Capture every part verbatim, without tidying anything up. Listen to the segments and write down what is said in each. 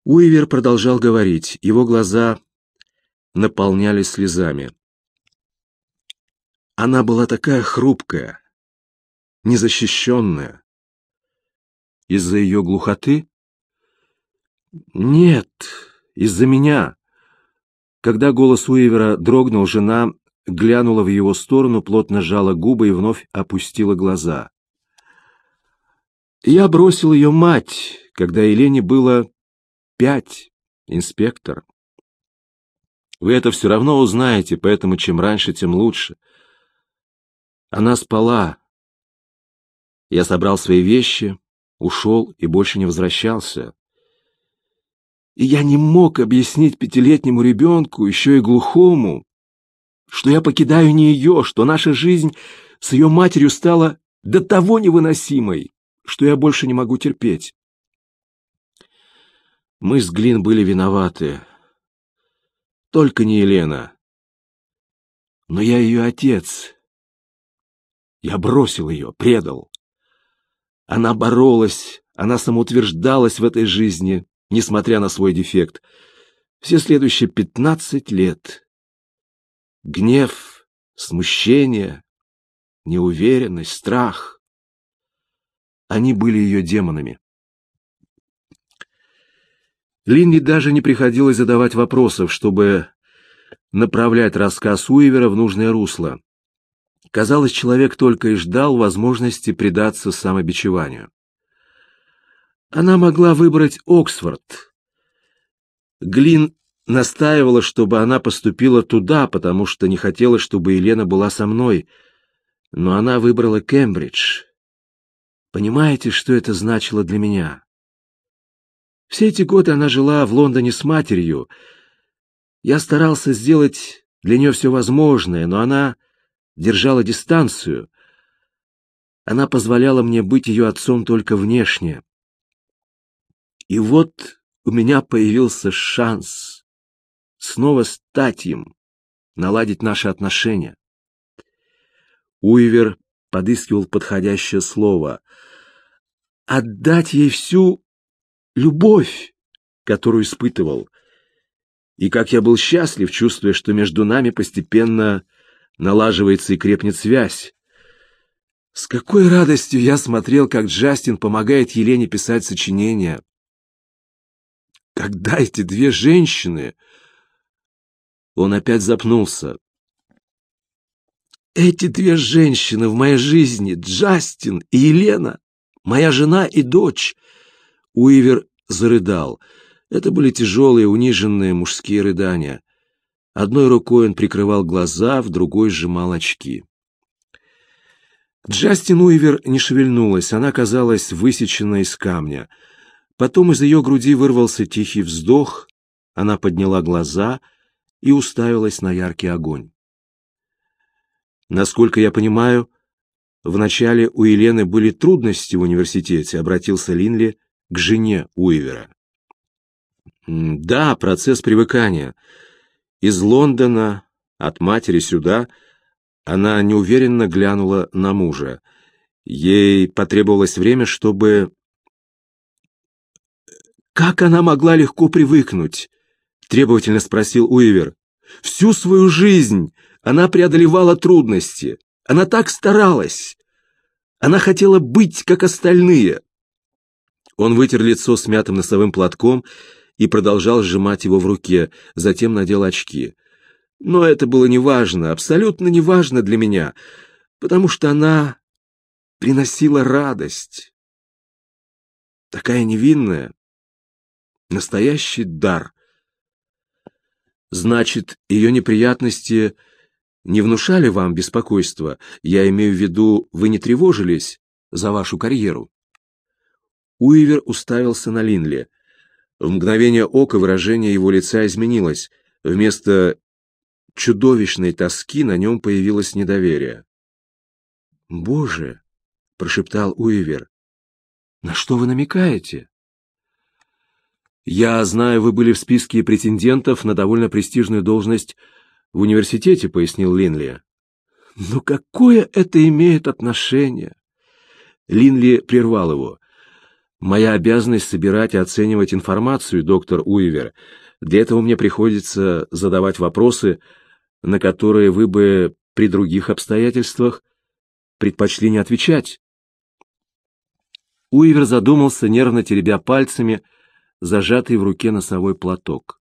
Уивер продолжал говорить. Его глаза наполнялись слезами. Она была такая хрупкая, незащищенная. Из-за ее глухоты? Нет, из-за меня. Когда голос Уивера дрогнул, жена глянула в его сторону, плотно сжала губы и вновь опустила глаза. Я бросил ее мать, когда Елене было пять, инспектор. Вы это все равно узнаете, поэтому чем раньше, тем лучше. Она спала. Я собрал свои вещи, ушел и больше не возвращался. И я не мог объяснить пятилетнему ребенку, еще и глухому, что я покидаю не ее, что наша жизнь с ее матерью стала до того невыносимой, что я больше не могу терпеть. Мы с Глин были виноваты. Только не Елена. Но я ее отец. Я бросил ее, предал. Она боролась, она самоутверждалась в этой жизни, несмотря на свой дефект. Все следующие пятнадцать лет. Гнев, смущение, неуверенность, страх. Они были ее демонами. Линли даже не приходилось задавать вопросов, чтобы направлять рассказ Уивера в нужное русло. Казалось, человек только и ждал возможности предаться самобичеванию. Она могла выбрать Оксфорд. Глин настаивала, чтобы она поступила туда, потому что не хотела, чтобы Елена была со мной, но она выбрала Кембридж. Понимаете, что это значило для меня? Все эти годы она жила в Лондоне с матерью. Я старался сделать для нее все возможное, но она держала дистанцию. Она позволяла мне быть ее отцом только внешне. И вот у меня появился шанс снова стать им, наладить наши отношения. Уивер подыскивал подходящее слово. Отдать ей всю любовь, которую испытывал. И как я был счастлив, чувствуя, что между нами постепенно налаживается и крепнет связь. С какой радостью я смотрел, как Джастин помогает Елене писать сочинения. Когда эти две женщины... Он опять запнулся. Эти две женщины в моей жизни, Джастин и Елена, моя жена и дочь. Уивер зарыдал. Это были тяжелые, униженные мужские рыдания. Одной рукой он прикрывал глаза, в другой сжимал очки. Джастин Уивер не шевельнулась, она казалась высеченной из камня. Потом из ее груди вырвался тихий вздох, она подняла глаза и уставилась на яркий огонь. Насколько я понимаю, вначале у Елены были трудности в университете, обратился Линли к жене Уивера. Да, процесс привыкания. Из Лондона, от матери сюда, она неуверенно глянула на мужа. Ей потребовалось время, чтобы... «Как она могла легко привыкнуть?» — требовательно спросил Уивер. «Всю свою жизнь она преодолевала трудности. Она так старалась. Она хотела быть, как остальные». Он вытер лицо смятым носовым платком и продолжал сжимать его в руке, затем надел очки. Но это было неважно, абсолютно неважно для меня, потому что она приносила радость. Такая невинная, настоящий дар. Значит, ее неприятности не внушали вам беспокойства? Я имею в виду, вы не тревожились за вашу карьеру? Уивер уставился на Линли. В мгновение ока выражение его лица изменилось. Вместо чудовищной тоски на нем появилось недоверие. «Боже!» — прошептал Уивер. «На что вы намекаете?» «Я знаю, вы были в списке претендентов на довольно престижную должность в университете», — пояснил Линли. «Но какое это имеет отношение?» Линли прервал его. Моя обязанность собирать и оценивать информацию, доктор Уивер. Для этого мне приходится задавать вопросы, на которые вы бы при других обстоятельствах предпочли не отвечать. Уивер задумался, нервно теребя пальцами зажатый в руке носовой платок.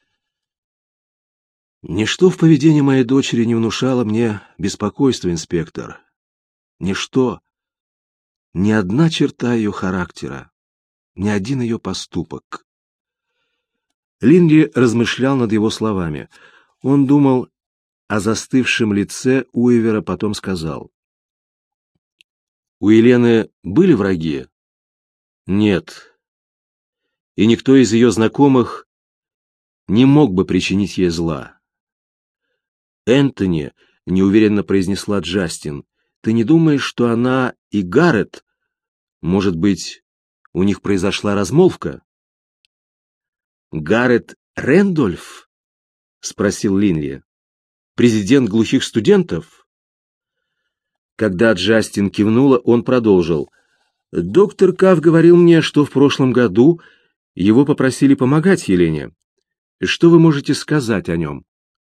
Ничто в поведении моей дочери не внушало мне беспокойства, инспектор. Ничто, ни одна черта ее характера, ни один ее поступок. Линли размышлял над его словами. Он думал о застывшем лице Уивера, потом сказал: «У Елены были враги?» «Нет. И никто из ее знакомых не мог бы причинить ей зла». «Энтони», — неуверенно произнесла Джастин, — «ты не думаешь, что она и Гаррет, может быть, у них произошла размолвка?» «Гаррет Рэндольф?» — спросил Линли. «Президент глухих студентов?» Когда Джастин кивнула, он продолжил. «Доктор Каф говорил мне, что в прошлом году его попросили помогать Елене. Что вы можете сказать о нем?»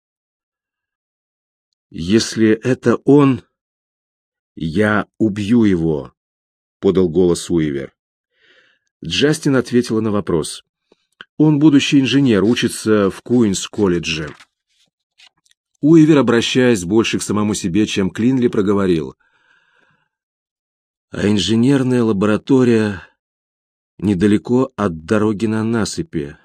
«Если это он, я убью его», — подал голос Уивер. Джастин ответила на вопрос. «Он будущий инженер, учится в Куинс-колледже». Уивер, обращаясь больше к самому себе, чем к Линли, проговорил: «А инженерная лаборатория недалеко от дороги на насыпи.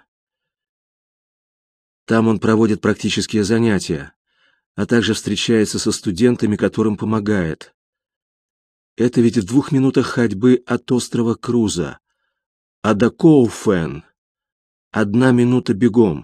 Там он проводит практические занятия, а также встречается со студентами, которым помогает. Это ведь в двух минутах ходьбы от острова Круза, а до Коуфен одна минута бегом».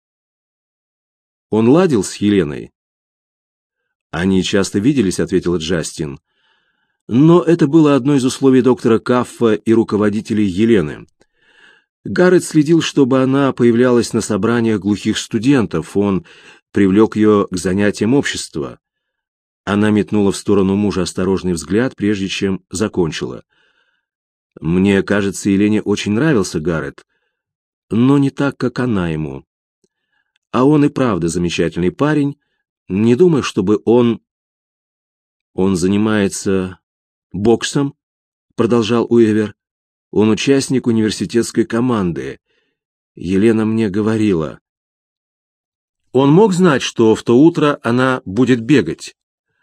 «Он ладил с Еленой?» «Они часто виделись», — ответила Джастин. «Но это было одно из условий доктора Каффа и руководителей Елены. Гаррет следил, чтобы она появлялась на собраниях глухих студентов. Он привлек ее к занятиям общества». Она метнула в сторону мужа осторожный взгляд, прежде чем закончила. «Мне кажется, Елене очень нравился Гаррет, но не так, как она ему. А он и правда замечательный парень. Не думаю, чтобы он...» «Он занимается боксом», — продолжал Уивер. «Он участник университетской команды. Елена мне говорила». «Он мог знать, что в то утро она будет бегать?»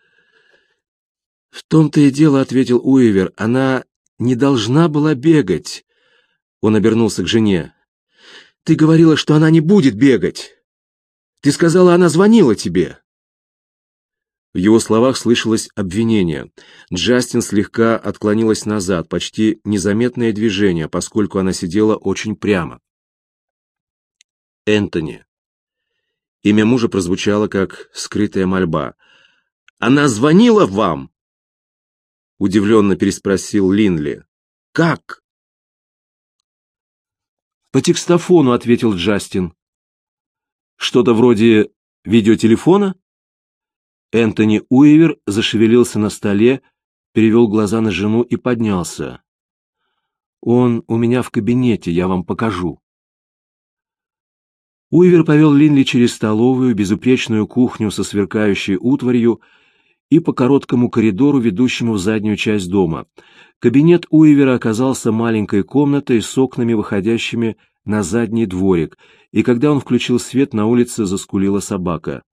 «В том-то и дело», — ответил Уивер, — «она не должна была бегать». Он обернулся к жене. «Ты говорила, что она не будет бегать. Ты сказала, она звонила тебе». В его словах слышалось обвинение. Джастин слегка отклонилась назад, почти незаметное движение, поскольку она сидела очень прямо. «Энтони». Имя мужа прозвучало как скрытая мольба. «Она звонила вам?» — удивленно переспросил Линли. «Как?» «По текстофону», — ответил Джастин. «Что-то вроде видеотелефона?» Энтони Уивер зашевелился на столе, перевел глаза на жену и поднялся. «Он у меня в кабинете, я вам покажу». Уивер повел Линли через столовую, безупречную кухню со сверкающей утварью и по короткому коридору, ведущему в заднюю часть дома. Кабинет Уивера оказался маленькой комнатой с окнами, выходящими на задний дворик, и когда он включил свет, на улице заскулила собака.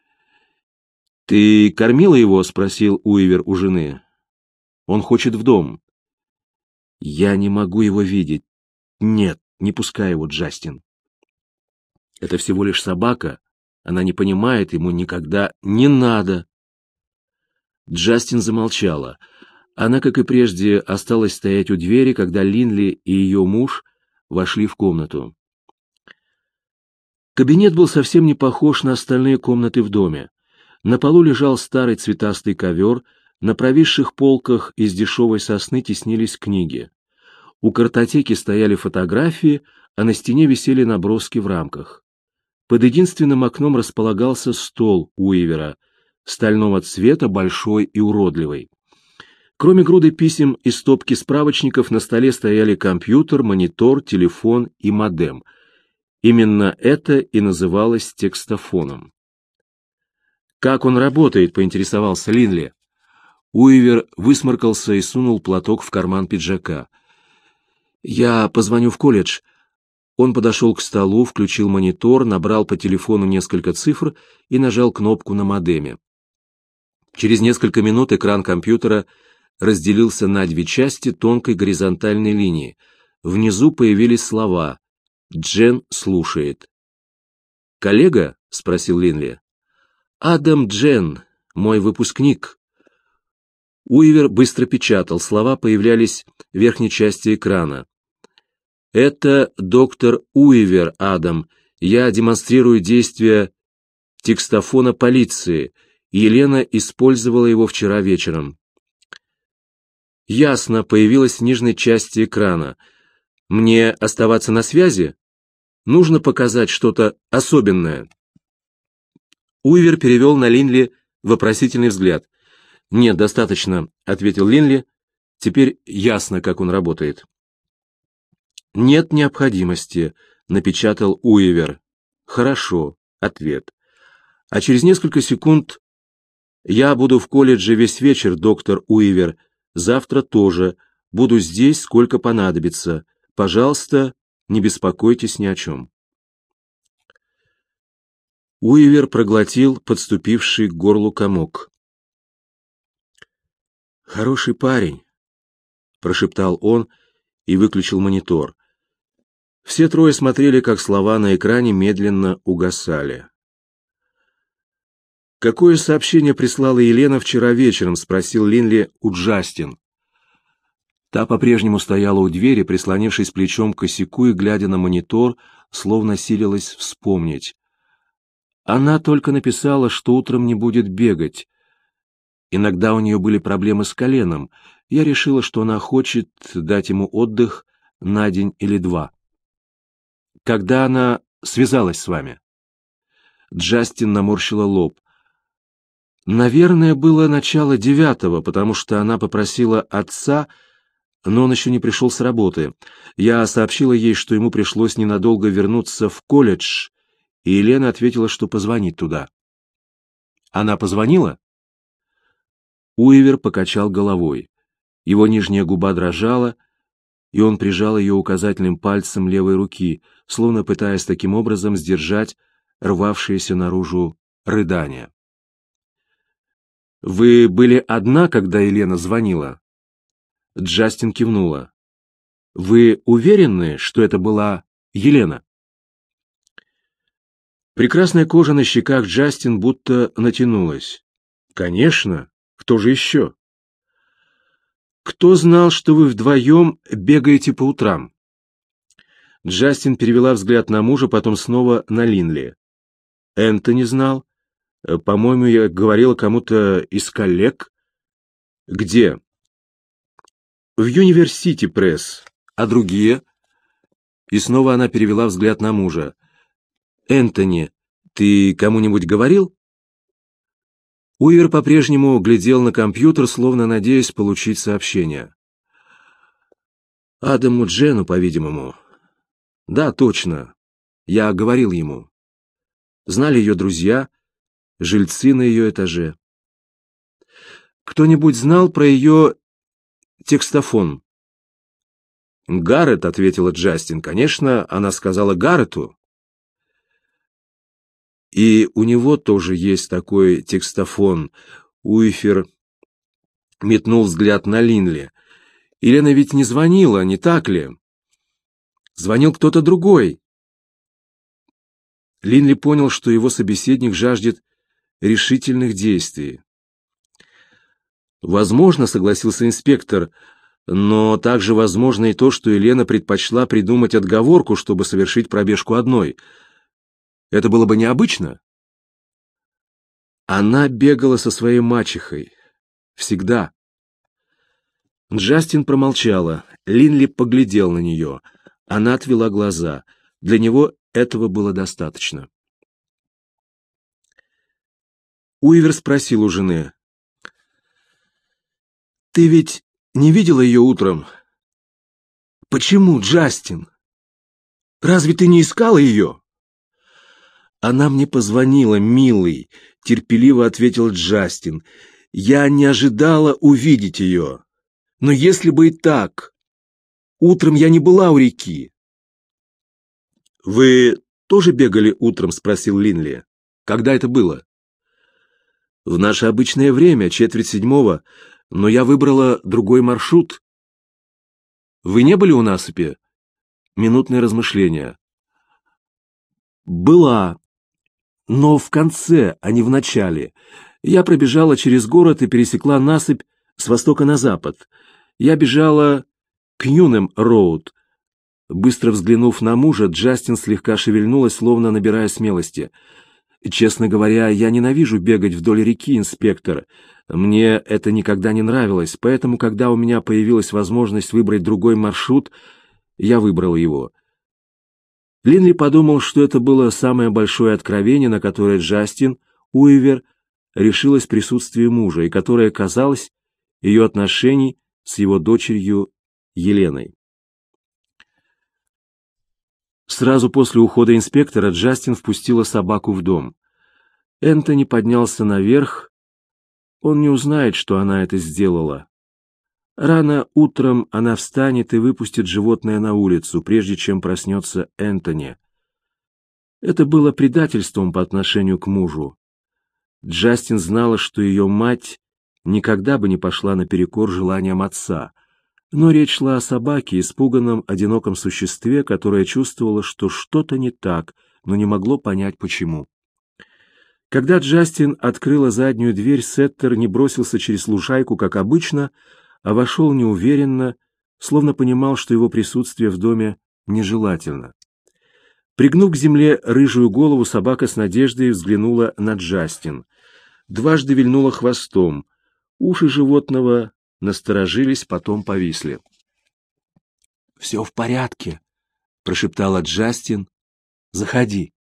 «Ты кормила его?» — спросил Уивер у жены. «Он хочет в дом». «Я не могу его видеть. Нет, не пускай его, Джастин. Это всего лишь собака. Она не понимает, ему никогда не надо». Джастин замолчала. Она, как и прежде, осталась стоять у двери, когда Линли и ее муж вошли в комнату. Кабинет был совсем не похож на остальные комнаты в доме. На полу лежал старый цветастый ковер, на провисших полках из дешевой сосны теснились книги. У картотеки стояли фотографии, а на стене висели наброски в рамках. Под единственным окном располагался стол Уивера, стального цвета, большой и уродливый. Кроме груды писем и стопки справочников, на столе стояли компьютер, монитор, телефон и модем. Именно это и называлось текстофоном. «Как он работает?» — поинтересовался Линли. Уивер высморкался и сунул платок в карман пиджака. «Я позвоню в колледж». Он подошел к столу, включил монитор, набрал по телефону несколько цифр и нажал кнопку на модеме. Через несколько минут экран компьютера разделился на две части тонкой горизонтальной линии. Внизу появились слова «Джен слушает». «Коллега?» — спросил Линли. «Адам Джен, мой выпускник». Уивер быстро печатал, слова появлялись в верхней части экрана. «Это доктор Уивер, Адам. Я демонстрирую действия текстофона полиции. Елена использовала его вчера вечером». «Ясно», появилось в нижней части экрана. «Мне оставаться на связи? Нужно показать что-то особенное». Уивер перевел на Линли вопросительный взгляд. «Нет, достаточно», — ответил Линли. «Теперь ясно, как он работает». «Нет необходимости», — напечатал Уивер. «Хорошо», — ответ. «А через несколько секунд я буду в колледже весь вечер, доктор Уивер. Завтра тоже. Буду здесь, сколько понадобится. Пожалуйста, не беспокойтесь ни о чем». Уивер проглотил подступивший к горлу комок. «Хороший парень», — прошептал он и выключил монитор. Все трое смотрели, как слова на экране медленно угасали. «Какое сообщение прислала Елена вчера вечером?» — спросил Линли у Джастин. Та по-прежнему стояла у двери, прислонившись плечом к косяку и глядя на монитор, словно силилась вспомнить. Она только написала, что утром не будет бегать. Иногда у нее были проблемы с коленом. Я решила, что она хочет дать ему отдых на день или два. Когда она связалась с вами? Джастин наморщила лоб. Наверное, было начало девятого, потому что она попросила отца, но он еще не пришел с работы. Я сообщила ей, что ему пришлось ненадолго вернуться в колледж, и Елена ответила, что позвонит туда. Она позвонила? Уивер покачал головой. Его нижняя губа дрожала, и он прижал ее указательным пальцем левой руки, словно пытаясь таким образом сдержать рвавшееся наружу рыдание. «Вы были одна, когда Елена звонила?» Джастин кивнула. «Вы уверены, что это была Елена?» Прекрасная кожа на щеках Джастин будто натянулась. «Конечно, кто же еще?» «Кто знал, что вы вдвоем бегаете по утрам?» Джастин перевела взгляд на мужа, потом снова на Линли. «Энтони знал. По-моему, я говорила кому-то из коллег». «Где?» «В Юниверсити Пресс. А другие?» И снова она перевела взгляд на мужа. «Энтони, ты кому-нибудь говорил?» Уивер по-прежнему глядел на компьютер, словно надеясь получить сообщение. «Адаму Джену, по-видимому». «Да, точно. Я говорил ему. Знали ее друзья, жильцы на ее этаже». «Кто-нибудь знал про ее текстофон?» «Гаррет», — ответила Джастин. «Конечно, она сказала Гаррету». «И у него тоже есть такой текстофон». Уифер метнул взгляд на Линли. «Елена ведь не звонила, не так ли? Звонил кто-то другой». Линли понял, что его собеседник жаждет решительных действий. «Возможно», — согласился инспектор, — «но также возможно и то, что Елена предпочла придумать отговорку, чтобы совершить пробежку одной. Это было бы необычно?» Она бегала со своей мачехой. Всегда. Джастин промолчала. Линли поглядел на нее. Она отвела глаза. Для него этого было достаточно. Уивер спросил у жены: Ты ведь не видела ее утром? Почему, Джастин? Разве ты не искала ее? Она мне позвонила, милый, терпеливо ответил Джастин. Я не ожидала увидеть ее. Но если бы и так, утром я не была у реки. Вы тоже бегали утром, спросил Линли. Когда это было? В наше обычное время, четверть седьмого, но я выбрала другой маршрут. Вы не были у насыпи? Минутное размышление. Была, но в конце, а не в начале. Я пробежала через город и пересекла насыпь с востока на запад. Я бежала Кьюнем-роуд. Быстро взглянув на мужа, Джастин слегка шевельнулась, словно набирая смелости. «Честно говоря, я ненавижу бегать вдоль реки, инспектор. Мне это никогда не нравилось, поэтому, когда у меня появилась возможность выбрать другой маршрут, я выбрал его». Линли подумал, что это было самое большое откровение, на которое Джастин Уивер решилась в присутствии мужа, и которое касалось ее отношений с его дочерью Еленой. Сразу после ухода инспектора Джастин впустила собаку в дом. Энтони поднялся наверх. Он не узнает, что она это сделала. Рано утром она встанет и выпустит животное на улицу, прежде чем проснется Энтони. Это было предательством по отношению к мужу. Джастин знала, что ее мать никогда бы не пошла наперекор желаниям отца, но речь шла о собаке, испуганном, одиноком существе, которое чувствовало, что что-то не так, но не могло понять, почему. Когда Джастин открыла заднюю дверь, Сеттер не бросился через лужайку, как обычно, а вошел неуверенно, словно понимал, что его присутствие в доме нежелательно. Пригнув к земле рыжую голову, собака с надеждой взглянула на Джастин. Дважды вильнула хвостом. Уши животного насторожились, потом повисли. «Все в порядке», — прошептала Джастин. «Заходи».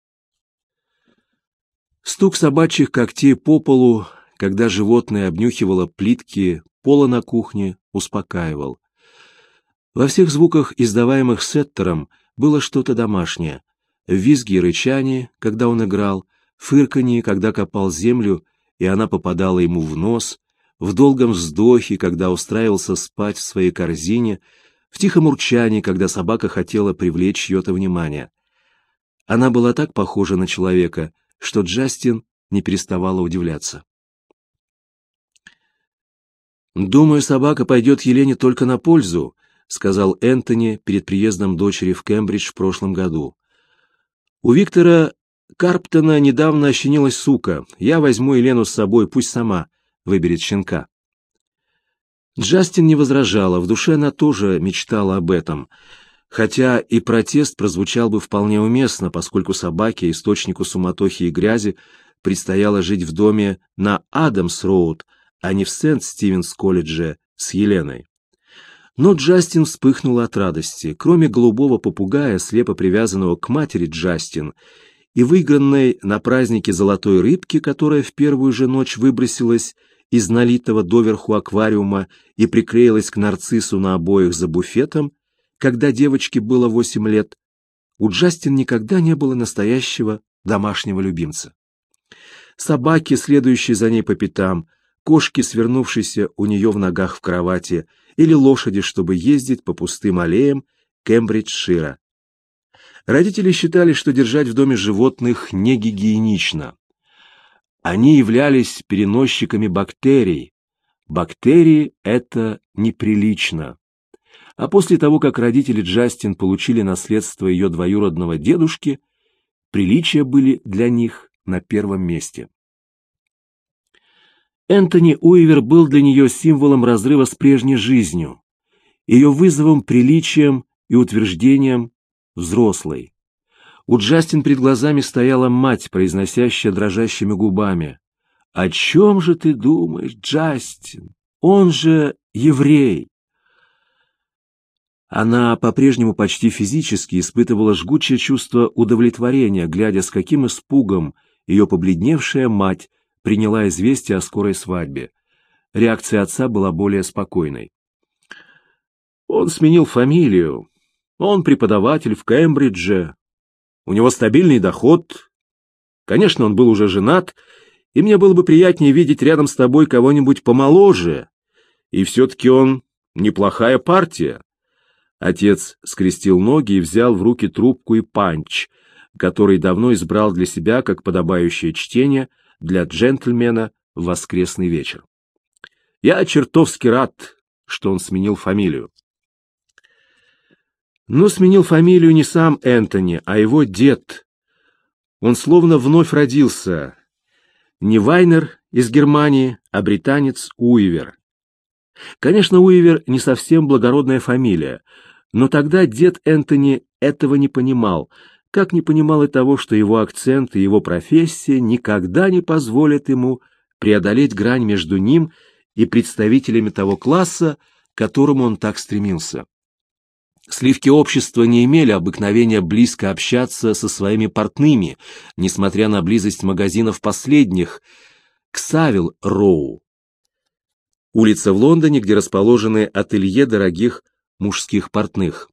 Стук собачьих когтей по полу, когда животное обнюхивало плитки пола на кухне, успокаивал. Во всех звуках, издаваемых Сеттером, было что-то домашнее. В визге и рычании, когда он играл, фырканье, когда копал землю, и она попадала ему в нос, в долгом вздохе, когда устраивался спать в своей корзине, в тихом урчании, когда собака хотела привлечь чье-то внимание. Она была так похожа на человека, что Джастин не переставала удивляться. «Думаю, собака пойдет Елене только на пользу», — сказал Энтони перед приездом дочери в Кембридж в прошлом году. «У Виктора Карптона недавно ощенилась сука. Я возьму Елену с собой, пусть сама выберет щенка». Джастин не возражала, в душе она тоже мечтала об этом, хотя и протест прозвучал бы вполне уместно, поскольку собаке, источнику суматохи и грязи, предстояло жить в доме на Адамс-роуд, а не в Сент-Стивенс-колледже с Еленой. Но Джастин вспыхнула от радости. Кроме голубого попугая, слепо привязанного к матери Джастин, и выигранной на празднике золотой рыбки, которая в первую же ночь выбросилась из налитого доверху аквариума и приклеилась к нарциссу на обоях за буфетом, когда девочке было восемь лет, у Джастин никогда не было настоящего домашнего любимца. Собаки, следующие за ней по пятам, кошки, свернувшиеся у нее в ногах в кровати, или лошади, чтобы ездить по пустым аллеям Кембриджшира. Родители считали, что держать в доме животных не гигиенично. Они являлись переносчиками бактерий. Бактерии — это неприлично. А после того, как родители Джастин получили наследство ее двоюродного дедушки, приличия были для них на первом месте. Энтони Уивер был для нее символом разрыва с прежней жизнью, ее вызовом, приличием и утверждением взрослой. У Джастин перед глазами стояла мать, произносящая дрожащими губами: «О чем же ты думаешь, Джастин? Он же еврей!» Она по-прежнему почти физически испытывала жгучее чувство удовлетворения, глядя, с каким испугом ее побледневшая мать приняла известие о скорой свадьбе. реакция отца была более спокойной. Он сменил фамилию. Он преподаватель в Кембридже. У него стабильный доход. Конечно, он был уже женат, и мне было бы приятнее видеть рядом с тобой кого-нибудь помоложе. И все-таки он неплохая партия. Отец скрестил ноги и взял в руки трубку и панч, который давно избрал для себя как подобающее чтение для джентльмена в воскресный вечер. Я чертовски рад, что он сменил фамилию. Но сменил фамилию не сам Энтони, а его дед. Он словно вновь родился. Не Вайнер из Германии, а британец Уивер. Конечно, Уивер не совсем благородная фамилия, но тогда дед Энтони этого не понимал, как не понимал и того, что его акцент и его профессия никогда не позволят ему преодолеть грань между ним и представителями того класса, к которому он так стремился. Сливки общества не имели обыкновения близко общаться со своими портными, несмотря на близость магазинов последних, к Савил-Роу, улица в Лондоне, где расположены ателье дорогих мужских портных.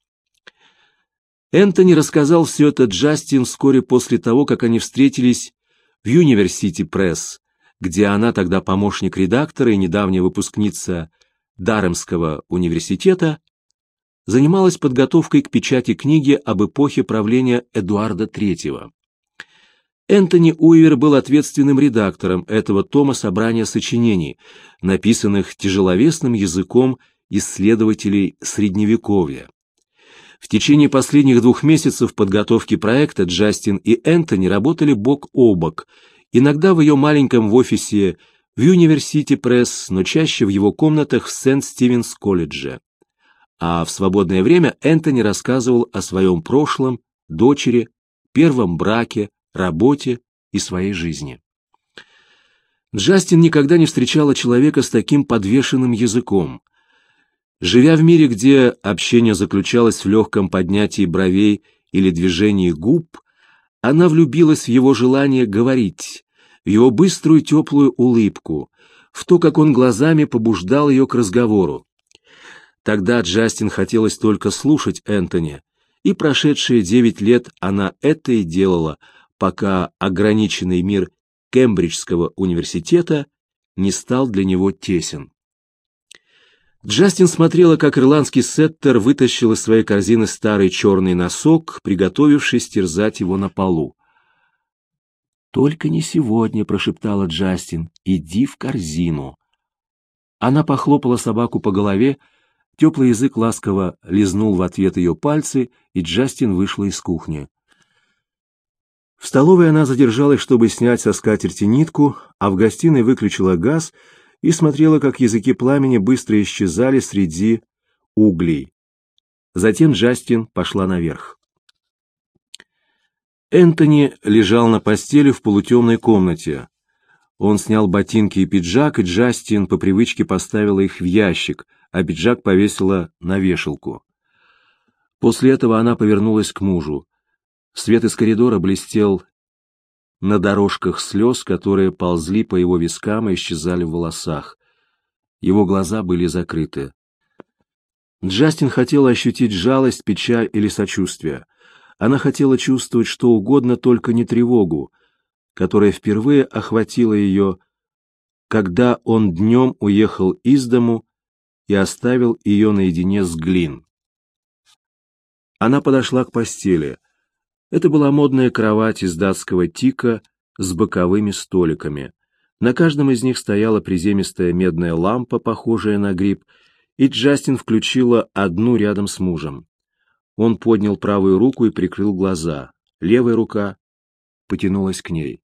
Энтони рассказал все это Джастин вскоре после того, как они встретились в University Press, где она, тогда помощник редактора и недавняя выпускница Даремского университета, занималась подготовкой к печати книги об эпохе правления Эдуарда Третьего. Энтони Уивер был ответственным редактором этого тома собрания сочинений, написанных тяжеловесным языком исследователей Средневековья. В течение последних двух месяцев подготовки проекта Джастин и Энтони работали бок о бок, иногда в ее маленьком офисе в University Press, но чаще в его комнатах в Сент-Стивенс-колледже. А в свободное время Энтони рассказывал о своем прошлом, дочери, первом браке, работе и своей жизни. Джастин никогда не встречала человека с таким подвешенным языком. Живя в мире, где общение заключалось в легком поднятии бровей или движении губ, она влюбилась в его желание говорить, в его быструю теплую улыбку, в то, как он глазами побуждал ее к разговору. Тогда Джастин хотелось только слушать Энтони, и прошедшие девять лет она это и делала, пока ограниченный мир Кембриджского университета не стал для него тесен. Джастин смотрела, как ирландский сеттер вытащил из своей корзины старый черный носок, приготовившись терзать его на полу. «Только не сегодня», — прошептала Джастин, — «иди в корзину». Она похлопала собаку по голове, теплый язык ласково лизнул в ответ ее пальцы, и Джастин вышла из кухни. В столовой она задержалась, чтобы снять со скатерти нитку, а в гостиной выключила газ и смотрела, как языки пламени быстро исчезали среди углей. Затем Джастин пошла наверх. Энтони лежал на постели в полутемной комнате. Он снял ботинки и пиджак, и Джастин по привычке поставила их в ящик, а пиджак повесила на вешалку. После этого она повернулась к мужу. Свет из коридора блестел на дорожках слез, которые ползли по его вискам и исчезали в волосах. Его глаза были закрыты. Джастин хотела ощутить жалость, печаль или сочувствие. Она хотела чувствовать что угодно, только не тревогу, которая впервые охватила ее, когда он днем уехал из дому и оставил ее наедине с Глин. Она подошла к постели. Это была модная кровать из датского тика с боковыми столиками. На каждом из них стояла приземистая медная лампа, похожая на гриб, и Джастин включила одну рядом с мужем. Он поднял правую руку и прикрыл глаза. Левая рука потянулась к ней.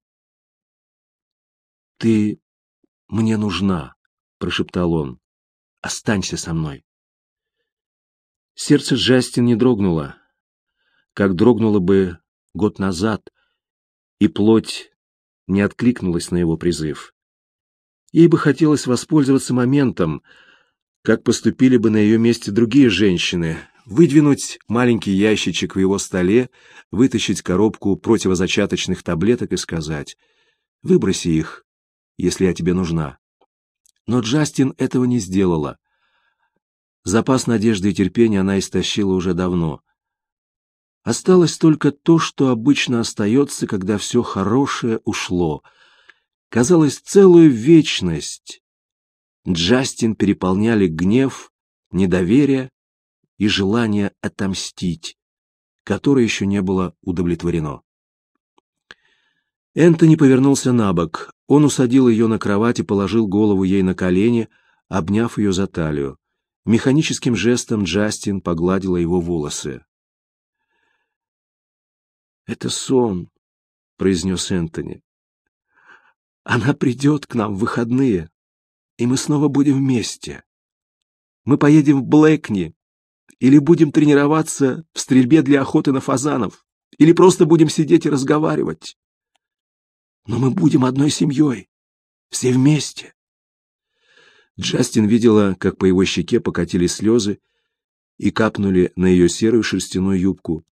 «Ты мне нужна», — прошептал он. «Останься со мной». Сердце Джастин не дрогнуло, как дрогнуло бы год назад, и плоть не откликнулась на его призыв. Ей бы хотелось воспользоваться моментом, как поступили бы на ее месте другие женщины, выдвинуть маленький ящичек в его столе, вытащить коробку противозачаточных таблеток и сказать: «Выброси их, если я тебе нужна». Но Джастин этого не сделала. Запас надежды и терпения она истощила уже давно. Осталось только то, что обычно остается, когда все хорошее ушло. Казалось, целую вечность Джастин переполняли гнев, недоверие и желание отомстить, которое еще не было удовлетворено. Энтони повернулся на бок. Он усадил ее на кровать и положил голову ей на колени, обняв ее за талию. Механическим жестом Джастин погладила его волосы. «Это сон», — произнес Энтони. «Она придет к нам в выходные, и мы снова будем вместе. Мы поедем в Блэкни, или будем тренироваться в стрельбе для охоты на фазанов, или просто будем сидеть и разговаривать. Но мы будем одной семьей, все вместе». Джастин видела, как по его щеке покатились слезы и капнули на ее серую шерстяную юбку.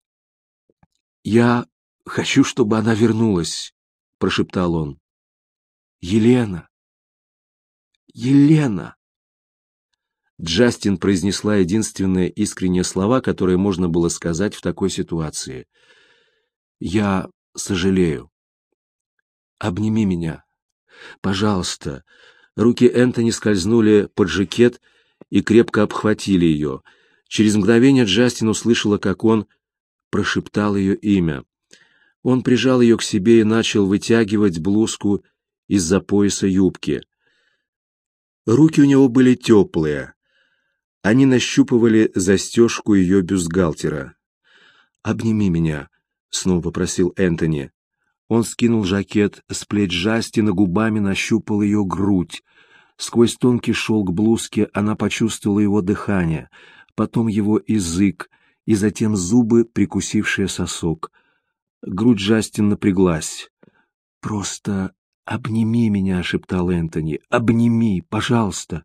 «Я хочу, чтобы она вернулась», — прошептал он. «Елена! Елена!» Джастин произнесла единственные искренние слова, которые можно было сказать в такой ситуации. «Я сожалею. Обними меня. Пожалуйста». Руки Энтони скользнули под жакет и крепко обхватили ее. Через мгновение Джастин услышала, как он прошептал ее имя. Он прижал ее к себе и начал вытягивать блузку из-за пояса юбки. Руки у него были теплые. Они нащупывали застежку ее бюстгальтера. «Обними меня», — снова попросил Энтони. Он скинул жакет с плеч Джастина, губами нащупал ее грудь. Сквозь тонкий шелк блузки она почувствовала его дыхание, потом его язык и затем зубы, прикусившие сосок. Грудь Джастина напряглась. «Просто обними меня», — шептал Энтони. «Обними, пожалуйста».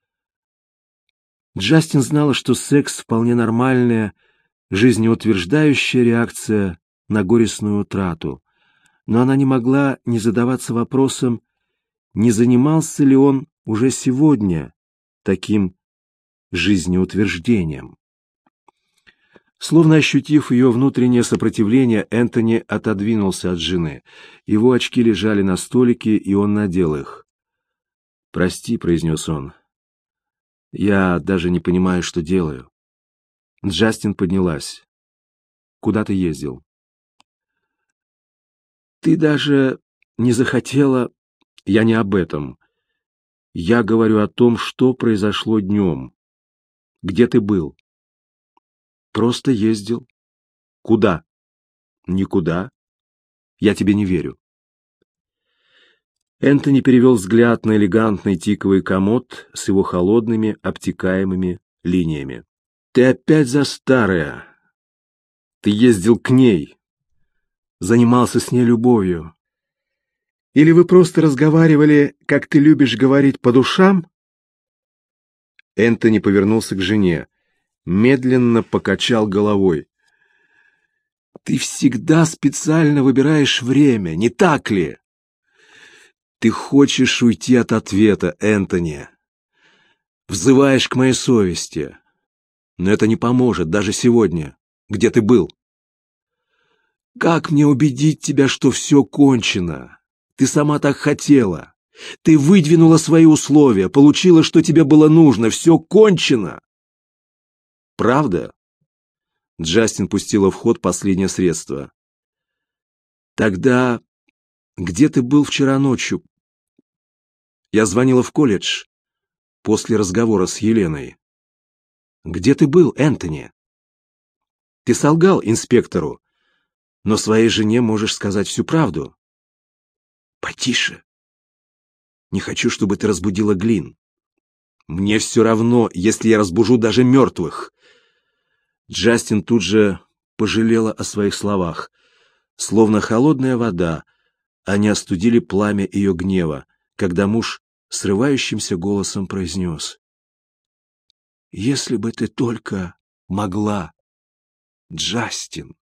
Джастин знала, что секс — вполне нормальная, жизнеутверждающая реакция на горестную утрату. Но она не могла не задаваться вопросом, не занимался ли он уже сегодня таким жизнеутверждением. Словно ощутив ее внутреннее сопротивление, Энтони отодвинулся от жены. Его очки лежали на столике, и он надел их. «Прости», — произнес он. «Я даже не понимаю, что делаю». Джастин поднялась. «Куда ты ездил?» «Ты даже не захотела...» «Я не об этом. Я говорю о том, что произошло днем. Где ты был?» «Просто ездил». «Куда?» «Никуда. Я тебе не верю». Энтони перевел взгляд на элегантный тиковый комод с его холодными, обтекаемыми линиями. «Ты опять за старое. Ты ездил к ней. Занимался с ней любовью. Или вы просто разговаривали, как ты любишь говорить, по душам?» Энтони повернулся к жене, медленно покачал головой. «Ты всегда специально выбираешь время, не так ли? Ты хочешь уйти от ответа, Энтони. Взываешь к моей совести. Но это не поможет даже сегодня. Где ты был? Как мне убедить тебя, что все кончено? Ты сама так хотела. Ты выдвинула свои условия, получила, что тебе было нужно. Все кончено. Правда?» Джастин пустила в ход последнее средство. «Тогда где ты был вчера ночью?» «Я звонила в колледж после разговора с Еленой». «Где ты был, Энтони?» «Ты солгал инспектору, но своей жене можешь сказать всю правду». «Потише. Не хочу, чтобы ты разбудила Глин. Мне все равно, если я разбужу даже мертвых». Джастин тут же пожалела о своих словах. Словно холодная вода, они остудили пламя ее гнева, когда муж срывающимся голосом произнес: «Если бы ты только могла, Джастин».